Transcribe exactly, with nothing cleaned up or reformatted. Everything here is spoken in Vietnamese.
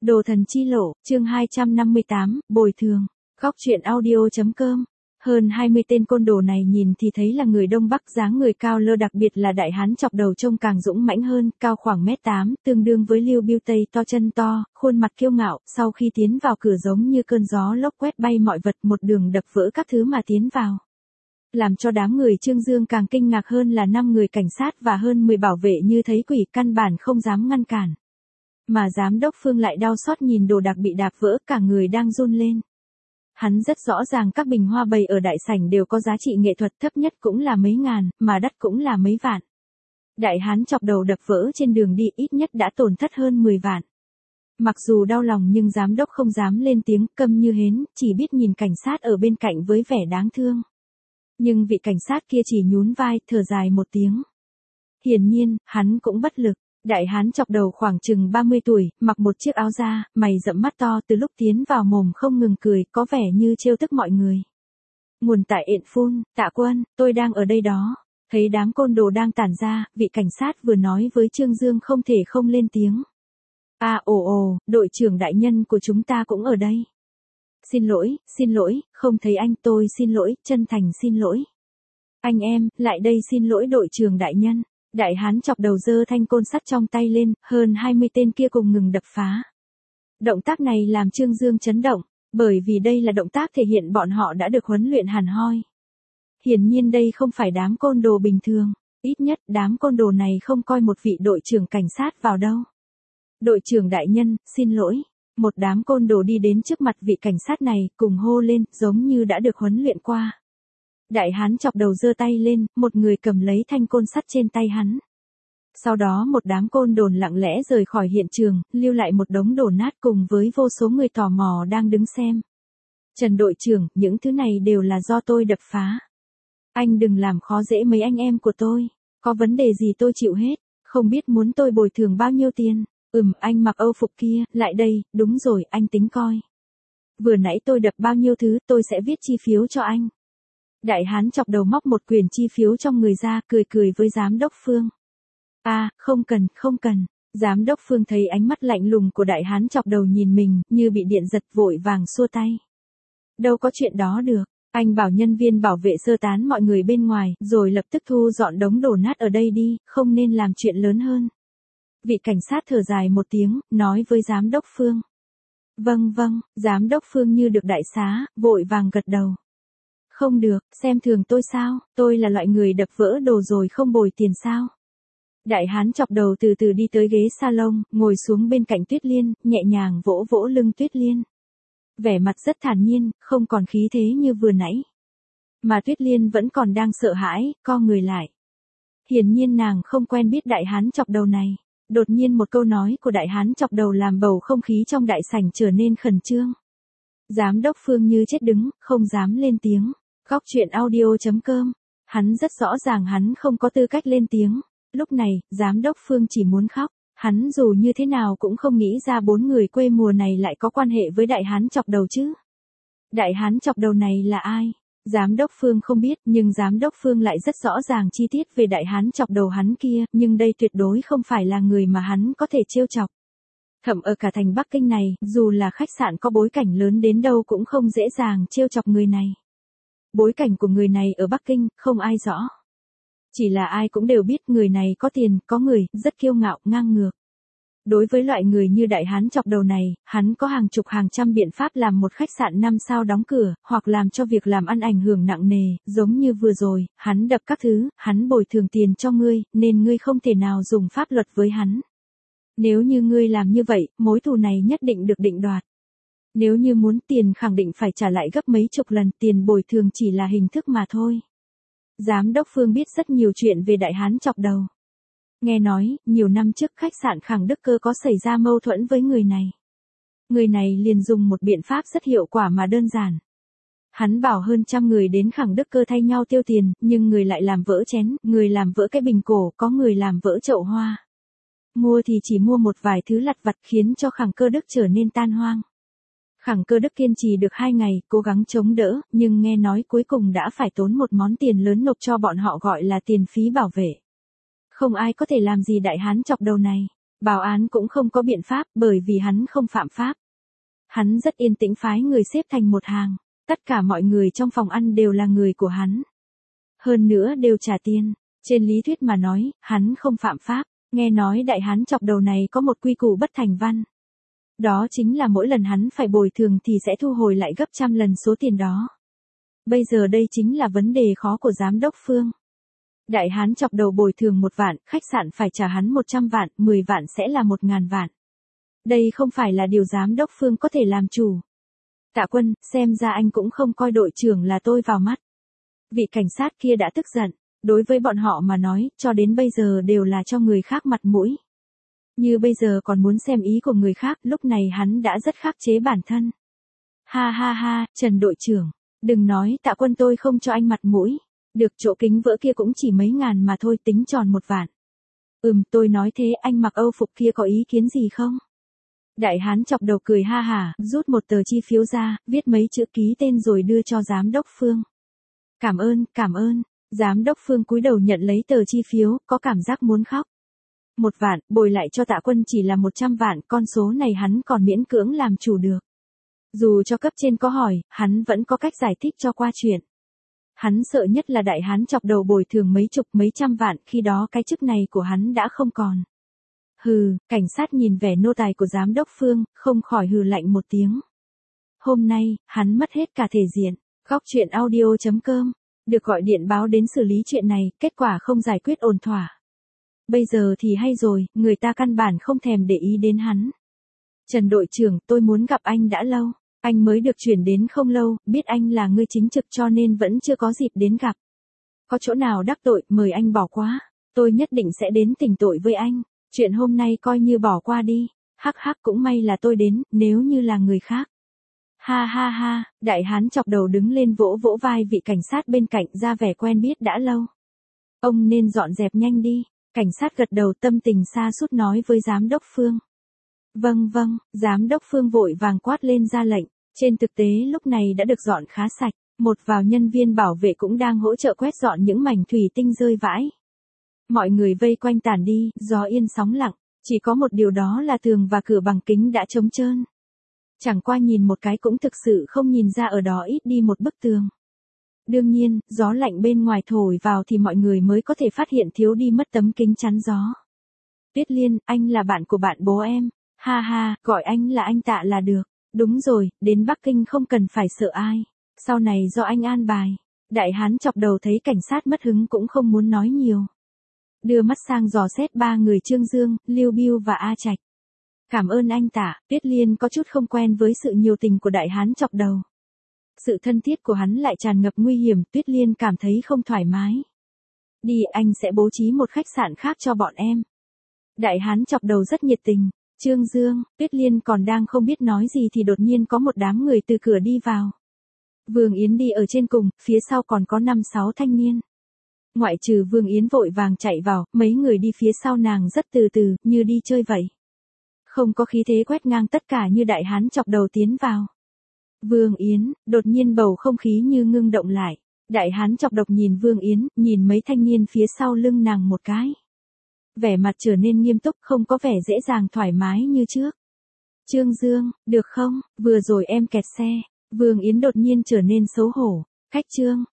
Đồ thần chi lộ, chương hai trăm năm mươi tám, bồi thường. Góc truyện audio.com. Hơn hai mươi tên côn đồ này nhìn thì thấy là người Đông Bắc, dáng người cao lơ, đặc biệt là đại hán chọc đầu trông càng dũng mãnh hơn, cao khoảng mét tám, tương đương với Lưu Biêu Tây, to chân to, khuôn mặt kiêu ngạo, sau khi tiến vào cửa giống như cơn gió lốc quét bay mọi vật, một đường đập vỡ các thứ mà tiến vào. Làm cho đám người Trương Dương càng kinh ngạc hơn là năm người cảnh sát và hơn mười bảo vệ như thấy quỷ, căn bản không dám ngăn cản. Mà giám đốc Phương lại đau xót nhìn đồ đạc bị đạp vỡ, cả người đang run lên. Hắn rất rõ ràng các bình hoa bày ở đại sảnh đều có giá trị nghệ thuật, thấp nhất cũng là mấy ngàn, mà đắt cũng là mấy vạn. Đại hán chọc đầu đập vỡ trên đường đi ít nhất đã tổn thất hơn mười vạn. Mặc dù đau lòng nhưng giám đốc không dám lên tiếng, câm như hến, chỉ biết nhìn cảnh sát ở bên cạnh với vẻ đáng thương. Nhưng vị cảnh sát kia chỉ nhún vai, thở dài một tiếng. Hiển nhiên, hắn cũng bất lực. Đại hán chọc đầu khoảng chừng ba mươi tuổi, mặc một chiếc áo da, mày rậm mắt to, từ lúc tiến vào mồm không ngừng cười, có vẻ như trêu tức mọi người. Nguồn tại ện phun, Tạ Quân, tôi đang ở đây đó. Thấy đám côn đồ đang tản ra, vị cảnh sát vừa nói với Trương Dương không thể không lên tiếng. À ồ ồ, đội trưởng đại nhân của chúng ta cũng ở đây. Xin lỗi, xin lỗi, không thấy anh, tôi xin lỗi, chân thành xin lỗi. Anh em, lại đây xin lỗi đội trưởng đại nhân. Đại hán chọc đầu giơ thanh côn sắt trong tay lên, hơn hai mươi tên kia cùng ngừng đập phá. Động tác này làm Trương Dương chấn động, bởi vì đây là động tác thể hiện bọn họ đã được huấn luyện hẳn hoi. Hiển nhiên đây không phải đám côn đồ bình thường, ít nhất đám côn đồ này không coi một vị đội trưởng cảnh sát vào đâu. Đội trưởng đại nhân, xin lỗi. Một đám côn đồ đi đến trước mặt vị cảnh sát này, cùng hô lên, giống như đã được huấn luyện qua. Đại hán chọc đầu giơ tay lên, một người cầm lấy thanh côn sắt trên tay hắn. Sau đó một đám côn đồn lặng lẽ rời khỏi hiện trường, lưu lại một đống đổ nát cùng với vô số người tò mò đang đứng xem. Trần đội trưởng, những thứ này đều là do tôi đập phá. Anh đừng làm khó dễ mấy anh em của tôi, có vấn đề gì tôi chịu hết, không biết muốn tôi bồi thường bao nhiêu tiền. Ừm, anh mặc âu phục kia, lại đây, đúng rồi, anh tính coi. Vừa nãy tôi đập bao nhiêu thứ, tôi sẽ viết chi phiếu cho anh. Đại hán chọc đầu móc một quyển chi phiếu trong người ra, cười cười với giám đốc Phương. À, không cần, không cần. Giám đốc Phương thấy ánh mắt lạnh lùng của đại hán chọc đầu nhìn mình, như bị điện giật, vội vàng xua tay. Đâu có chuyện đó được, anh bảo nhân viên bảo vệ sơ tán mọi người bên ngoài, rồi lập tức thu dọn đống đổ nát ở đây đi, không nên làm chuyện lớn hơn. Vị cảnh sát thở dài một tiếng, nói với giám đốc Phương. Vâng vâng, giám đốc Phương như được đại xá, vội vàng gật đầu. Không được, xem thường tôi sao, tôi là loại người đập vỡ đồ rồi không bồi tiền sao. Đại hán chọc đầu từ từ đi tới ghế salon, ngồi xuống bên cạnh Tuyết Liên, nhẹ nhàng vỗ vỗ lưng Tuyết Liên. Vẻ mặt rất thản nhiên, không còn khí thế như vừa nãy. Mà Tuyết Liên vẫn còn đang sợ hãi, co người lại. Hiển nhiên nàng không quen biết đại hán chọc đầu này. Đột nhiên một câu nói của đại hán chọc đầu làm bầu không khí trong đại sảnh trở nên khẩn trương. Giám đốc Phương như chết đứng, không dám lên tiếng. Góc truyện audio.com. Hắn rất rõ ràng hắn không có tư cách lên tiếng. Lúc này, giám đốc Phương chỉ muốn khóc. Hắn dù như thế nào cũng không nghĩ ra bốn người quê mùa này lại có quan hệ với đại hán chọc đầu chứ. Đại hán chọc đầu này là ai? Giám đốc Phương không biết, nhưng giám đốc Phương lại rất rõ ràng chi tiết về đại hán chọc đầu hắn kia, nhưng đây tuyệt đối không phải là người mà hắn có thể trêu chọc. Thậm ở cả thành Bắc Kinh này, dù là khách sạn có bối cảnh lớn đến đâu cũng không dễ dàng trêu chọc người này. Bối cảnh của người này ở Bắc Kinh, không ai rõ. Chỉ là ai cũng đều biết người này có tiền, có người, rất kiêu ngạo, ngang ngược. Đối với loại người như đại hán chọc đầu này, hắn có hàng chục hàng trăm biện pháp làm một khách sạn năm sao đóng cửa, hoặc làm cho việc làm ăn ảnh hưởng nặng nề, giống như vừa rồi, hắn đập các thứ, hắn bồi thường tiền cho ngươi, nên ngươi không thể nào dùng pháp luật với hắn. Nếu như ngươi làm như vậy, mối thù này nhất định được định đoạt. Nếu như muốn tiền khẳng định phải trả lại gấp mấy chục lần, tiền bồi thường chỉ là hình thức mà thôi. Giám đốc Phương biết rất nhiều chuyện về đại hán chọc đầu. Nghe nói, nhiều năm trước khách sạn Khang Đức Cơ có xảy ra mâu thuẫn với người này. Người này liền dùng một biện pháp rất hiệu quả mà đơn giản. Hắn bảo hơn trăm người đến Khang Đức Cơ thay nhau tiêu tiền, nhưng người lại làm vỡ chén, người làm vỡ cái bình cổ, có người làm vỡ chậu hoa. Mua thì chỉ mua một vài thứ lặt vặt khiến cho Khang Cơ Đức trở nên tan hoang. Khang Cơ Đức kiên trì được hai ngày, cố gắng chống đỡ, nhưng nghe nói cuối cùng đã phải tốn một món tiền lớn nộp cho bọn họ gọi là tiền phí bảo vệ. Không ai có thể làm gì đại hán chọc đầu này. Bảo án cũng không có biện pháp bởi vì hắn không phạm pháp. Hắn rất yên tĩnh phái người xếp thành một hàng. Tất cả mọi người trong phòng ăn đều là người của hắn. Hơn nữa đều trả tiền. Trên lý thuyết mà nói, hắn không phạm pháp. Nghe nói đại hán chọc đầu này có một quy củ bất thành văn. Đó chính là mỗi lần hắn phải bồi thường thì sẽ thu hồi lại gấp trăm lần số tiền đó. Bây giờ đây chính là vấn đề khó của giám đốc Phương. Đại hán chọc đầu bồi thường một vạn, khách sạn phải trả hắn một trăm vạn, mười vạn sẽ là một ngàn vạn. Đây không phải là điều giám đốc Phương có thể làm chủ. Tạ Quân, xem ra anh cũng không coi đội trưởng là tôi vào mắt. Vị cảnh sát kia đã tức giận. Đối với bọn họ mà nói, cho đến bây giờ đều là cho người khác mặt mũi. Như bây giờ còn muốn xem ý của người khác, lúc này hắn đã rất khắc chế bản thân. Ha ha ha, Trần đội trưởng, đừng nói Tạ Quân tôi không cho anh mặt mũi. Được chỗ kính vỡ kia cũng chỉ mấy ngàn mà thôi, tính tròn một vạn. Ừm, tôi nói thế, anh mặc Âu phục kia có ý kiến gì không? Đại hán chọc đầu cười ha hả, rút một tờ chi phiếu ra, viết mấy chữ ký tên rồi đưa cho giám đốc Phương. Cảm ơn, cảm ơn. Giám đốc Phương cúi đầu nhận lấy tờ chi phiếu, có cảm giác muốn khóc. Một vạn, bồi lại cho Tạ Quân chỉ là một trăm vạn, con số này hắn còn miễn cưỡng làm chủ được. Dù cho cấp trên có hỏi, hắn vẫn có cách giải thích cho qua chuyện. Hắn sợ nhất là đại hán chọc đầu bồi thường mấy chục mấy trăm vạn, khi đó cái chức này của hắn đã không còn. Hừ, cảnh sát nhìn vẻ nô tài của giám đốc Phương, không khỏi hừ lạnh một tiếng. Hôm nay, hắn mất hết cả thể diện. Góc chuyện audio chấm com được gọi điện báo đến xử lý chuyện này, kết quả không giải quyết ổn thỏa. Bây giờ thì hay rồi, người ta căn bản không thèm để ý đến hắn. Trần đội trưởng, tôi muốn gặp anh đã lâu. Anh mới được chuyển đến không lâu, biết anh là người chính trực cho nên vẫn chưa có dịp đến gặp. Có chỗ nào đắc tội, mời anh bỏ qua. Tôi nhất định sẽ đến tỉnh tội với anh. Chuyện hôm nay coi như bỏ qua đi. Hắc hắc, cũng may là tôi đến, nếu như là người khác. Ha ha ha, đại hán chọc đầu đứng lên vỗ vỗ vai vị cảnh sát bên cạnh, ra vẻ quen biết đã lâu. Ông nên dọn dẹp nhanh đi. Cảnh sát gật đầu, tâm tình sa sút nói với giám đốc Phương. Vâng vâng, giám đốc Phương vội vàng quát lên ra lệnh. Trên thực tế lúc này đã được dọn khá sạch. Một vào nhân viên bảo vệ cũng đang hỗ trợ quét dọn những mảnh thủy tinh rơi vãi. Mọi người vây quanh tản đi, gió yên sóng lặng. Chỉ có một điều đó là tường và cửa bằng kính đã trống trơn. Chẳng qua nhìn một cái cũng thực sự không nhìn ra ở đó ít đi một bức tường. Đương nhiên, gió lạnh bên ngoài thổi vào thì mọi người mới có thể phát hiện thiếu đi mất tấm kính chắn gió. Tuyết Liên, anh là bạn của bạn bố em. Ha ha, gọi anh là anh Tạ là được. Đúng rồi, đến Bắc Kinh không cần phải sợ ai. Sau này do anh an bài. Đại hán chọc đầu thấy cảnh sát mất hứng cũng không muốn nói nhiều. Đưa mắt sang dò xét ba người Trương Dương, Lưu Bưu và A Trạch. Cảm ơn anh Tạ. Tuyết Liên có chút không quen với sự nhiệt tình của đại hán chọc đầu. Sự thân thiết của hắn lại tràn ngập nguy hiểm, Tuyết Liên cảm thấy không thoải mái. Đi, anh sẽ bố trí một khách sạn khác cho bọn em. Đại hán chọc đầu rất nhiệt tình. Trương Dương, Tuyết Liên còn đang không biết nói gì thì đột nhiên có một đám người từ cửa đi vào. Vương Yến đi ở trên cùng, phía sau còn có năm sáu thanh niên. Ngoại trừ Vương Yến vội vàng chạy vào, mấy người đi phía sau nàng rất từ từ, như đi chơi vậy. Không có khí thế quét ngang tất cả như đại hán chọc đầu tiến vào. Vương Yến, đột nhiên bầu không khí như ngưng động lại. Đại hán chọc độc nhìn Vương Yến, nhìn mấy thanh niên phía sau lưng nàng một cái. Vẻ mặt trở nên nghiêm túc, không có vẻ dễ dàng thoải mái như trước. Trương Dương, được không, vừa rồi em kẹt xe. Vương Yến đột nhiên trở nên xấu hổ. Cách Trương,